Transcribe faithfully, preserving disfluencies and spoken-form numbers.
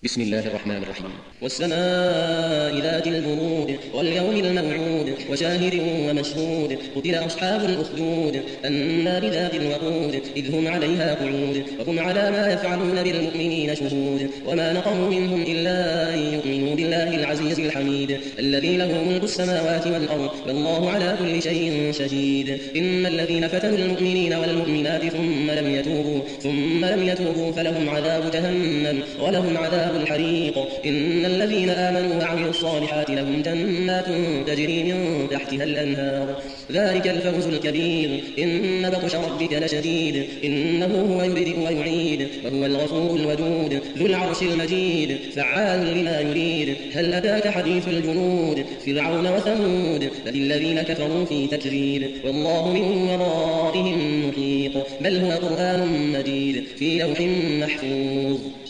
بسم الله الرحمن الرحيم. والسماء ذات البرود واليوم الموعود وشاهد ومشهود. قتل أصحاب الأخدود النار ذات الوقود إذ هم عليها قعود وهم على ما يفعلون بالمؤمنين شهود. وما نقموا منهم إلا أن يؤمنوا بالله العزيز الحميد الذي له ملك السماوات والأرض والله على كل شيء شهيد. إن الذين فتنوا المؤمنين والمؤمنات ثم لم يتوبوا ثم لم يتوبوا فلهم عذاب جهنم ولهم عذاب الحريق. إن الذين آمنوا وعملوا الصالحات لهم جنات تجري من تحتها الأنهار ذلك الفوز الكبير. إن بطش ربك لشديد إنه هو يبدئ ويعيد وهو الغفور الودود ذو العرش المجيد فعال لما يريد. هل أتاك حديث الجنود فرعون وثمود بل الذين كفروا في تكذيب والله من ورائهم محيط. بل هو قرآن مجيد في لوح محفوظ.